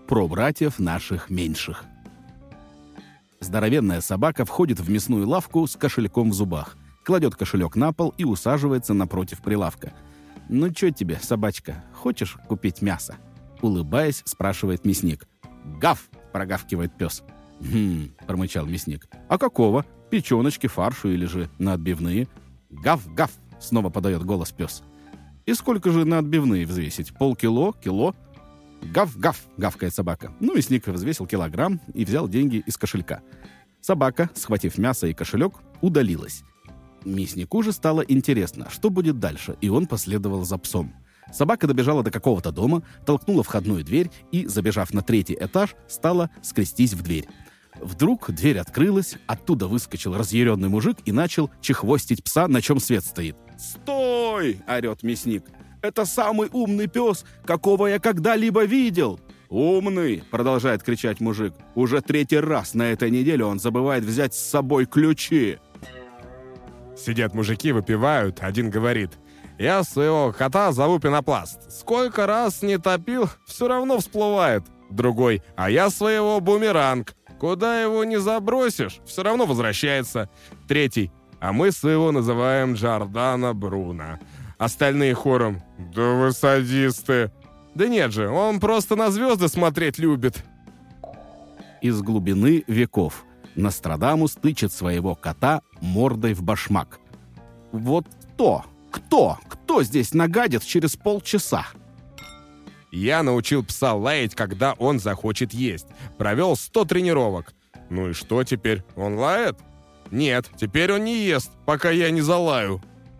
про братьев наших меньших. Здоровенная собака входит в мясную лавку с кошельком в зубах, кладет кошелек на пол и усаживается напротив прилавка. «Ну чё тебе, собачка, хочешь купить мясо?» Улыбаясь, спрашивает мясник. «Гав!» — прогавкивает пес. Промычал мясник. «А какого? Печеночки, фаршу или же на отбивные?» «Гав-гав!» — снова подает голос пес. «И сколько же на отбивные взвесить? Полкило? Кило?» «Гав-гав!» — гавкает собака. Мясник взвесил килограмм и взял деньги из кошелька. Собака, схватив мясо и кошелек, удалилась. Мяснику же стало интересно, что будет дальше, и он последовал за псом. Собака добежала до какого-то дома, толкнула входную дверь и, забежав на 3-й этаж, стала скрестись в дверь. Вдруг дверь открылась, оттуда выскочил разъяренный мужик и начал чехвостить пса, на чем свет стоит. «Стой!» — орет мясник. «Это самый умный пес, какого я когда-либо видел!» «Умный!» — продолжает кричать мужик. «Уже 3-й раз на этой неделе он забывает взять с собой ключи!» Сидят мужики, выпивают. Один говорит: «Я своего кота зову Пенопласт. Сколько раз не топил, все равно всплывает». Другой: «А я своего Бумеранг. Куда его не забросишь, все равно возвращается». Третий: «А мы своего называем Джордано Бруно». Остальные хором: «Да вы садисты». «Да нет же, он просто на звезды смотреть любит». Из глубины веков Нострадамус тычет своего кота мордой в башмак. Вот кто здесь нагадит через полчаса? Я научил пса лаять, когда он захочет есть. Провел 100 тренировок. Ну и что теперь? Он лает? Нет, теперь он не ест, пока я не залаю.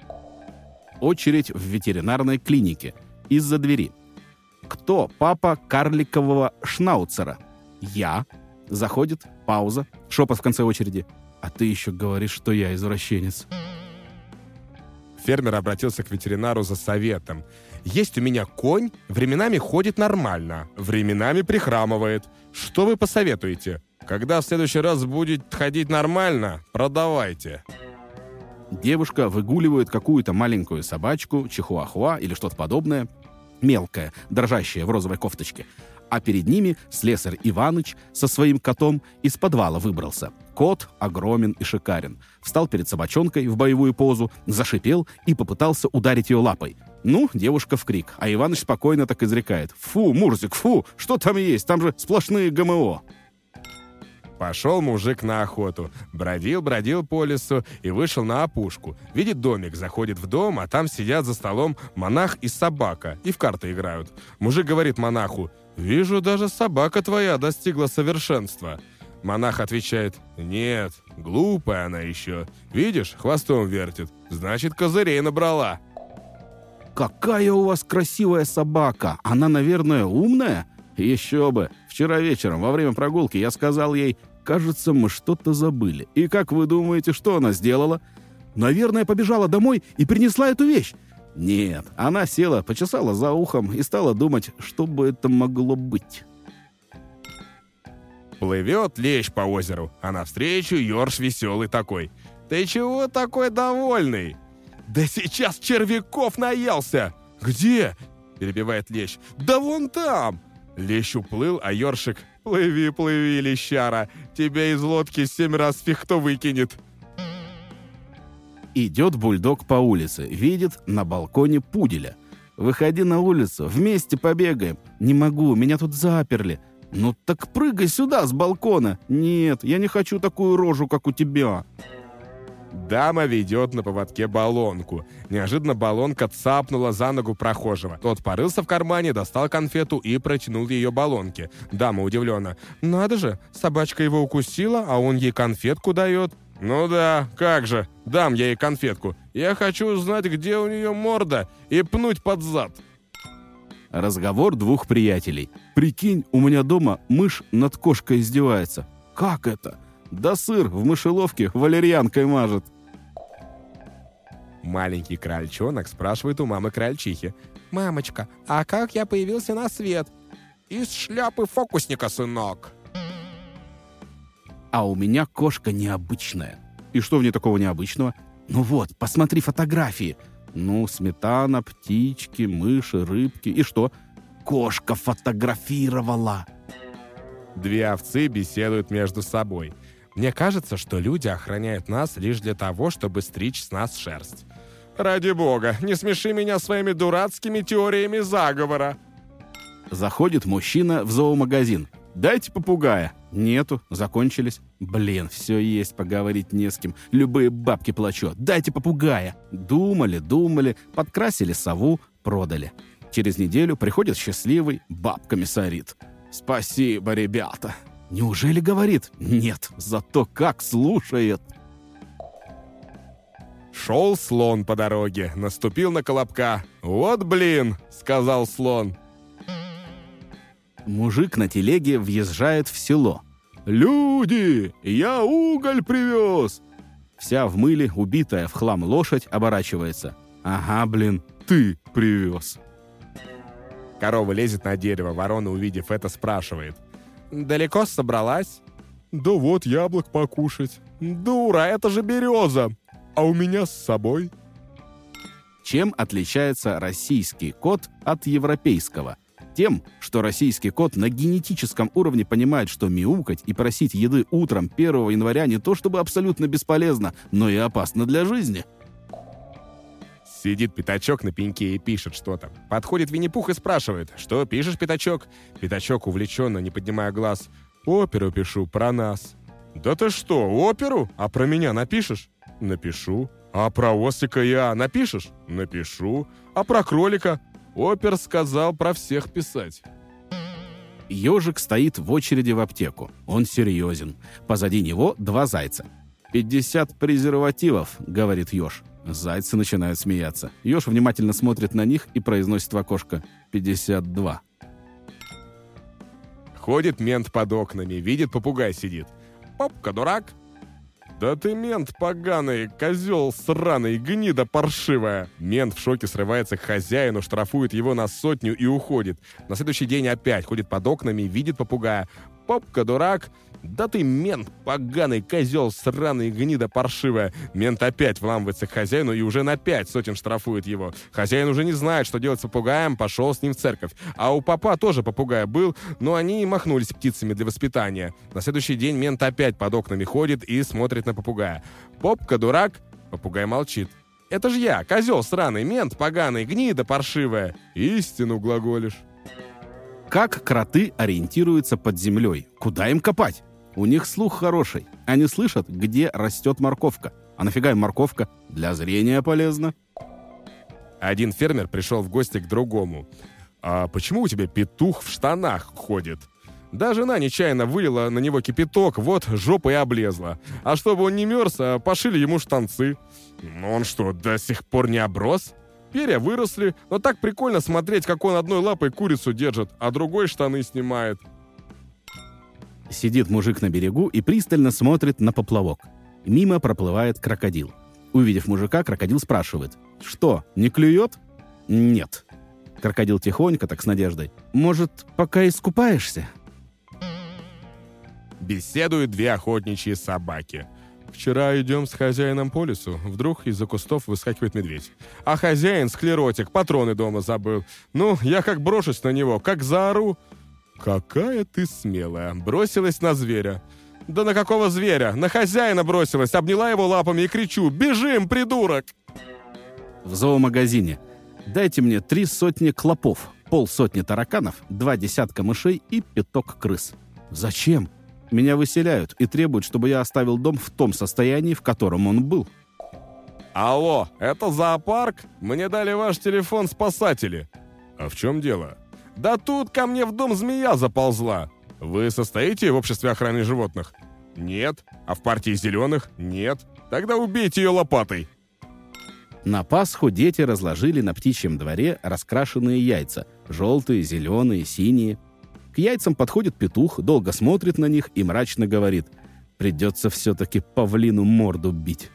Очередь в ветеринарной клинике. Из-за двери. Кто папа карликового шнауцера? Я. Заходит, пауза, шепот в конце очереди. А ты еще говоришь, что я извращенец. Фермер обратился к ветеринару за советом. «Есть у меня конь, временами ходит нормально, временами прихрамывает. Что вы посоветуете? Когда в следующий раз будет ходить нормально, продавайте». Девушка выгуливает какую-то маленькую собачку, чихуахуа или что-то подобное, мелкое, дрожащее в розовой кофточке. А перед ними слесарь Иваныч со своим котом из подвала выбрался. Кот огромен и шикарен. Встал перед собачонкой в боевую позу, зашипел и попытался ударить ее лапой. Девушка в крик, а Иваныч спокойно так изрекает. «Фу, Мурзик, фу, что там есть? Там же сплошные ГМО». Пошел мужик на охоту. Бродил по лесу и вышел на опушку. Видит домик, заходит в дом, а там сидят за столом монах и собака, и в карты играют. Мужик говорит монаху: «Вижу, даже собака твоя достигла совершенства». Монах отвечает: «Нет, глупая она еще. Видишь, хвостом вертит. Значит, козырей набрала». «Какая у вас красивая собака! Она, наверное, умная?» «Еще бы! Вчера вечером во время прогулки я сказал ей: кажется, мы что-то забыли. И как вы думаете, что она сделала?» «Наверное, побежала домой и принесла эту вещь». «Нет, она села, почесала за ухом и стала думать, что бы это могло быть». Плывет лещ по озеру, а навстречу ёрш веселый такой. «Ты чего такой довольный?» «Да сейчас червяков наелся!» «Где?» — перебивает лещ. «Да вон там!» Лещ уплыл, а ёршик: «Плыви, плыви, лещара, тебя из лодки 7 раз фиг-то выкинет». Идет бульдог по улице, видит на балконе пуделя. «Выходи на улицу, вместе побегаем». «Не могу, меня тут заперли». «Ну так прыгай сюда с балкона». «Нет, я не хочу такую рожу, как у тебя». Дама ведет на поводке баллонку. Неожиданно баллонка цапнула за ногу прохожего. Тот порылся в кармане, достал конфету и протянул ее баллонке. Дама удивленно: «Надо же, собачка его укусила, а он ей конфетку дает». «Ну да, как же, дам я ей конфетку. Я хочу узнать, где у нее морда, и пнуть под зад». Разговор двух приятелей. «Прикинь, у меня дома мышь над кошкой издевается». «Как это?» «Да сыр в мышеловке валерьянкой мажет». Маленький крольчонок спрашивает у мамы крольчихи: «Мамочка, а как я появился на свет?» «Из шляпы фокусника, сынок». «А у меня кошка необычная». «И что в ней такого необычного?» «Ну вот, посмотри фотографии». Сметана, птички, мыши, рыбки. И что?» «Кошка фотографировала». Две овцы беседуют между собой. Мне кажется, что люди охраняют нас лишь для того, чтобы стричь с нас шерсть. Ради бога, не смеши меня своими дурацкими теориями заговора. Заходит мужчина в зоомагазин. «Дайте попугая». «Нету, закончились». «Блин, все есть, поговорить не с кем. Любые бабки плачу. Дайте попугая». Думали, подкрасили сову, продали. Через неделю приходит счастливый, бабками сорит. «Спасибо, ребята». «Неужели говорит?» «Нет, зато как слушает». Шел слон по дороге, наступил на колобка. «Вот блин», — сказал слон. Мужик на телеге въезжает в село. «Люди, я уголь привез!» Вся в мыле, убитая в хлам лошадь оборачивается. «Ага, блин, ты привез!» Корова лезет на дерево, ворона, увидев это, спрашивает. «Далеко собралась?» «Да вот яблок покушать». «Дура, это же береза! А у меня с собой». Чем отличается российский кот от европейского? Тем, что российский кот на генетическом уровне понимает, что мяукать и просить еды утром 1 января не то чтобы абсолютно бесполезно, но и опасно для жизни. Сидит пятачок на пеньке и пишет что-то. Подходит Винни-Пух и спрашивает: «Что пишешь, пятачок?» Пятачок увлеченно, не поднимая глаз: «Оперу пишу про нас». «Да ты что, оперу? А про меня напишешь?» «Напишу». «А про ослика я напишешь?» «Напишу». «А про кролика?» «Опер сказал про всех писать». Ежик стоит в очереди в аптеку. Он серьезен. Позади него 2 зайца. 50 презервативов, говорит еж. Зайцы начинают смеяться. Еж внимательно смотрит на них и произносит в окошко: 52. Ходит мент под окнами, видит, попугай сидит. «Попка, дурак!» «Да ты мент поганый, козел сраный, гнида паршивая!» Мент в шоке срывается к хозяину, штрафует его на 100 и уходит. На следующий день опять ходит под окнами, видит попугая. «Попка, дурак!» «Да ты мент поганый, козел сраный, гнида паршивая!» Мент опять вламывается к хозяину и уже на 5 сотен штрафует его. Хозяин уже не знает, что делать с попугаем, пошел с ним в церковь. А у попа тоже попугай был, но они махнулись птицами для воспитания. На следующий день мент опять под окнами ходит и смотрит на попугая. «Попка, дурак!» Попугай молчит. «Это же я, козел сраный, мент поганый, гнида паршивая!» «Истину глаголишь!» Как кроты ориентируются под землей? Куда им копать? У них слух хороший. Они слышат, где растет морковка. А нафига им морковка? Для зрения полезно. Один фермер пришел в гости к другому. «А почему у тебя петух в штанах ходит?» «Да жена нечаянно вылила на него кипяток, вот жопа и облезла. А чтобы он не мерз, пошили ему штанцы». «Ну он что, до сих пор не оброс?» «Перья выросли, но так прикольно смотреть, как он одной лапой курицу держит, а другой штаны снимает». Сидит мужик на берегу и пристально смотрит на поплавок. Мимо проплывает крокодил. Увидев мужика, крокодил спрашивает: «Что, не клюет?» «Нет». Крокодил тихонько, так с надеждой: «Может, пока искупаешься?» Беседуют 2 охотничьи собаки. «Вчера идем с хозяином по лесу, вдруг из-за кустов выскакивает медведь. А хозяин, склеротик, патроны дома забыл. Ну, я как брошусь на него, как заору. Какая ты смелая, бросилась на зверя. Да на какого зверя? На хозяина бросилась, обняла его лапами и кричу: «Бежим, придурок!» В зоомагазине: «Дайте мне 300 клопов, 50 тараканов, 20 мышей и 5 крыс». «Зачем?» «Меня выселяют и требуют, чтобы я оставил дом в том состоянии, в котором он был». «Алло, это зоопарк? Мне дали ваш телефон спасатели». «А в чем дело?» «Да тут ко мне в дом змея заползла». «Вы состоите в обществе охраны животных?» «Нет». «А в партии зеленых?» «Нет». «Тогда убейте ее лопатой». На Пасху дети разложили на птичьем дворе раскрашенные яйца. Желтые, зеленые, синие. К яйцам подходит петух, долго смотрит на них и мрачно говорит: «Придется все-таки павлину морду бить».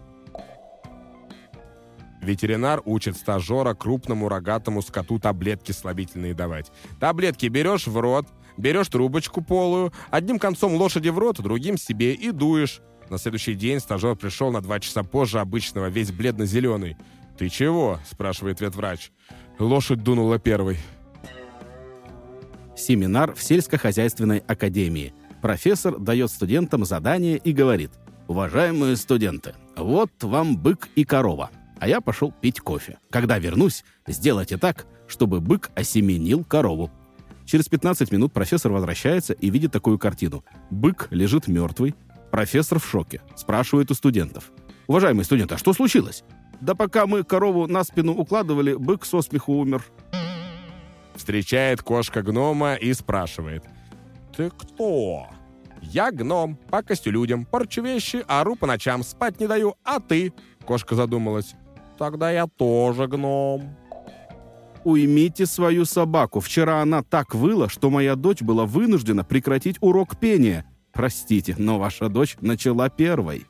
Ветеринар учит стажера крупному рогатому скоту таблетки слабительные давать. Таблетки берешь в рот, берешь трубочку полую, одним концом лошади в рот, другим себе и дуешь. На следующий день стажер пришел на 2 часа позже обычного, весь бледно-зеленый. «Ты чего?» – спрашивает ветврач. «Лошадь дунула первой». Семинар в сельскохозяйственной академии. Профессор дает студентам задание и говорит: «Уважаемые студенты, вот вам бык и корова, а я пошел пить кофе. Когда вернусь, сделайте так, чтобы бык осеменил корову». Через 15 минут профессор возвращается и видит такую картину. Бык лежит мертвый, профессор в шоке, спрашивает у студентов: «Уважаемые студенты, а что случилось?» «Да пока мы корову на спину укладывали, бык со смеху умер». Встречает кошка гнома и спрашивает: «Ты кто?» «Я гном, пакостю людям, порчу вещи, ору по ночам, спать не даю, а ты?» Кошка задумалась: «Тогда я тоже гном». «Уймите свою собаку. Вчера она так выла, что моя дочь была вынуждена прекратить урок пения. Простите, но ваша дочь начала первой».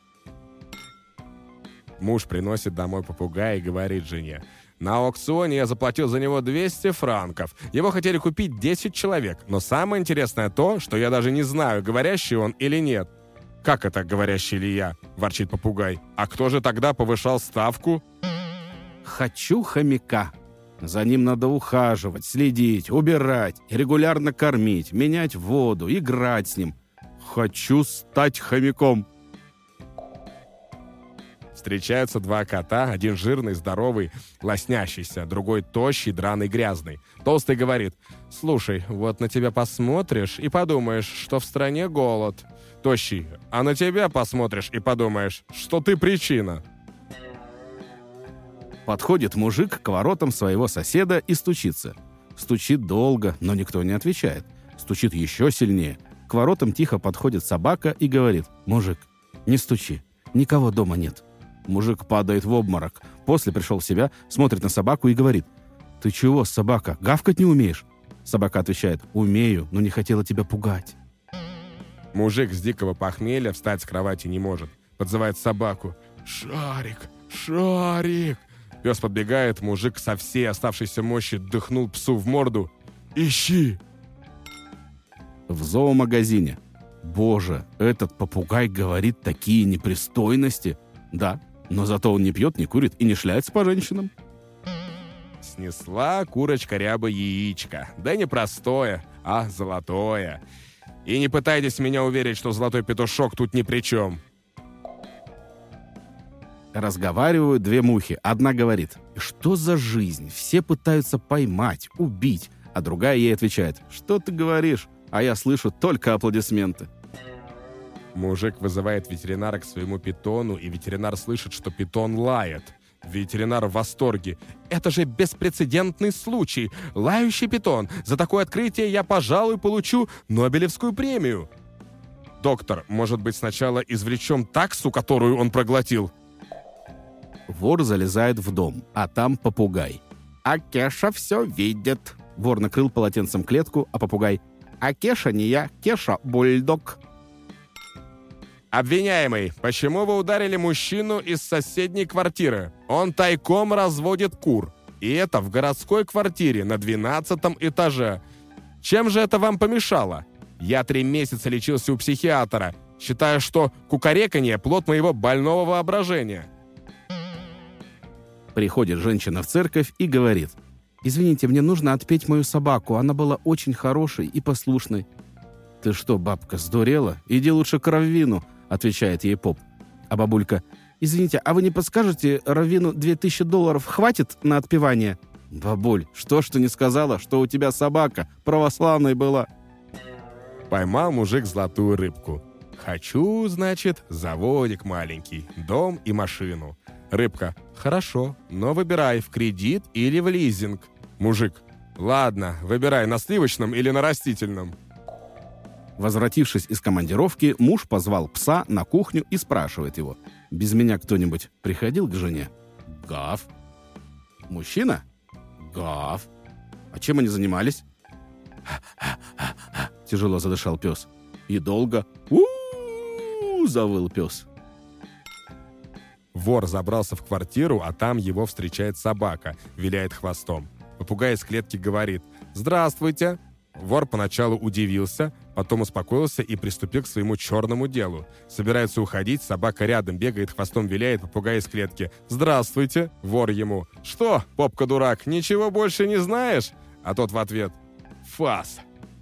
Муж приносит домой попугая и говорит жене: «На аукционе я заплатил за него 200 франков. Его хотели купить 10 человек. Но самое интересное то, что я даже не знаю, говорящий он или нет». «Как это, говорящий ли я?» – ворчит попугай. «А кто же тогда повышал ставку?» «Хочу хомяка. За ним надо ухаживать, следить, убирать, регулярно кормить, менять воду, играть с ним. Хочу стать хомяком». Встречаются два кота, один жирный, здоровый, лоснящийся, другой тощий, драный, грязный. Толстый говорит: «Слушай, вот на тебя посмотришь и подумаешь, что в стране голод». Тощий: «А на тебя посмотришь и подумаешь, что ты причина». Подходит мужик к воротам своего соседа и стучится. Стучит долго, но никто не отвечает. Стучит еще сильнее. К воротам тихо подходит собака и говорит: «Мужик, не стучи, никого дома нет». Мужик падает в обморок. После пришел в себя, смотрит на собаку и говорит: «Ты чего, собака, гавкать не умеешь?» Собака отвечает: «Умею, но не хотела тебя пугать». Мужик с дикого похмелья встать с кровати не может. Подзывает собаку: «Шарик, Шарик!» Пес подбегает, мужик со всей оставшейся мощи дыхнул псу в морду: «Ищи!» В зоомагазине. Боже, этот попугай говорит такие непристойности. Да, но зато он не пьет, не курит и не шляется по женщинам. Снесла курочка ряба яичко. Да не простое, а золотое. И не пытайтесь меня уверить, что золотой петушок тут ни при чем. Разговаривают две мухи. Одна говорит: «Что за жизнь? Все пытаются поймать, убить». А другая ей отвечает: «Что ты говоришь? А я слышу только аплодисменты». Мужик вызывает ветеринара к своему питону, и ветеринар слышит, что питон лает. Ветеринар в восторге. «Это же беспрецедентный случай! Лающий питон! За такое открытие я, пожалуй, получу Нобелевскую премию!» «Доктор, может быть, сначала извлечем таксу, которую он проглотил?» Вор залезает в дом, а там попугай. «А Кеша все видит». Вор накрыл полотенцем клетку, а попугай: «А Кеша не я, Кеша бульдог». «Обвиняемый, почему вы ударили мужчину из соседней квартиры? Он тайком разводит кур. И это в городской квартире на 12 этаже. Чем же это вам помешало? Я 3 месяца лечился у психиатра, считая, что кукареканье – плод моего больного воображения». Приходит женщина в церковь и говорит: «Извините, мне нужно отпеть мою собаку, она была очень хорошей и послушной». «Ты что, бабка, сдурела? Иди лучше к раввину», — отвечает ей поп. А бабулька: «Извините, а вы не подскажете, раввину $2000 хватит на отпевание?» «Бабуль, что ж ты не сказала, что у тебя собака православной была?» Поймал мужик золотую рыбку. «Хочу, значит, заводик маленький, дом и машину». Рыбка: «Хорошо, но выбирай, в кредит или в лизинг». Мужик: «Ладно, выбирай, на сливочном или на растительном». Возвратившись из командировки, муж позвал пса на кухню и спрашивает его: «Без меня кто-нибудь приходил к жене?» «Гав». «Мужчина?» «Гав». «А чем они занимались?» Тяжело задышал пес. «И долго?» «У-у-у!» завыл пес. Вор забрался в квартиру, а там его встречает собака, виляет хвостом. Попугай из клетки говорит: «Здравствуйте». Вор поначалу удивился, потом успокоился и приступил к своему черному делу. Собирается уходить, собака рядом бегает, хвостом виляет, попугай из клетки: «Здравствуйте». Вор ему: «Что, попка-дурак, ничего больше не знаешь?» А тот в ответ: «Фас,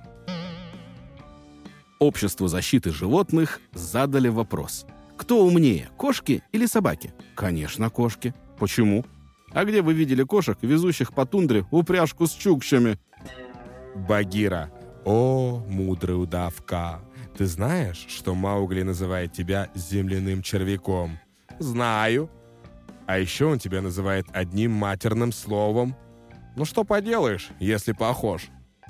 Обществу защиты животных задали вопрос. Кто умнее, кошки или собаки? Конечно, кошки. Почему? А где вы видели кошек, везущих по тундре упряжку с чукчами? Багира. О, мудрая удавка. Ты знаешь, что Маугли называет тебя земляным червяком? Знаю. А еще он тебя называет одним матерным словом. Ну что поделаешь, если похож?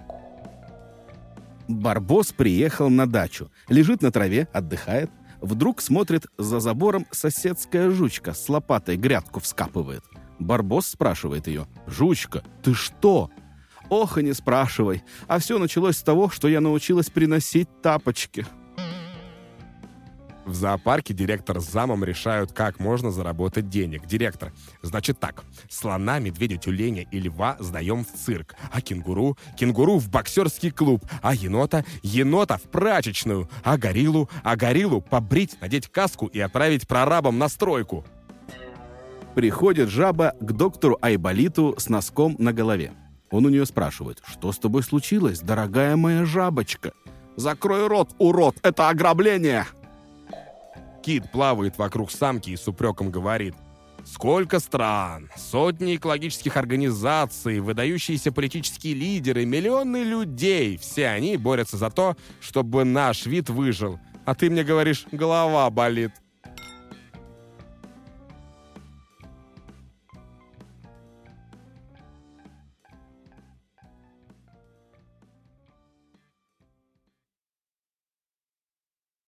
Барбос приехал на дачу. Лежит на траве, отдыхает. Вдруг смотрит, за забором соседская жучка с лопатой грядку вскапывает. Барбос спрашивает ее: «Жучка, ты что?» «Ох, и не спрашивай. А все началось с того, что я научилась приносить тапочки». В зоопарке директор с замом решают, как можно заработать денег. Директор: значит так, слона, медведя, тюленя и льва сдаем в цирк, а кенгуру в боксерский клуб, а енота в прачечную, а гориллу побрить, надеть каску и отправить прорабам на стройку. Приходит жаба к доктору Айболиту с носком на голове. Он у нее спрашивает: «Что с тобой случилось, дорогая моя жабочка?» «Закрой рот, урод, это ограбление!» Кит плавает вокруг самки и с упреком говорит: сколько стран, сотни экологических организаций, выдающиеся политические лидеры, миллионы людей. Все они борются за то, чтобы наш вид выжил. А ты мне говоришь, голова болит.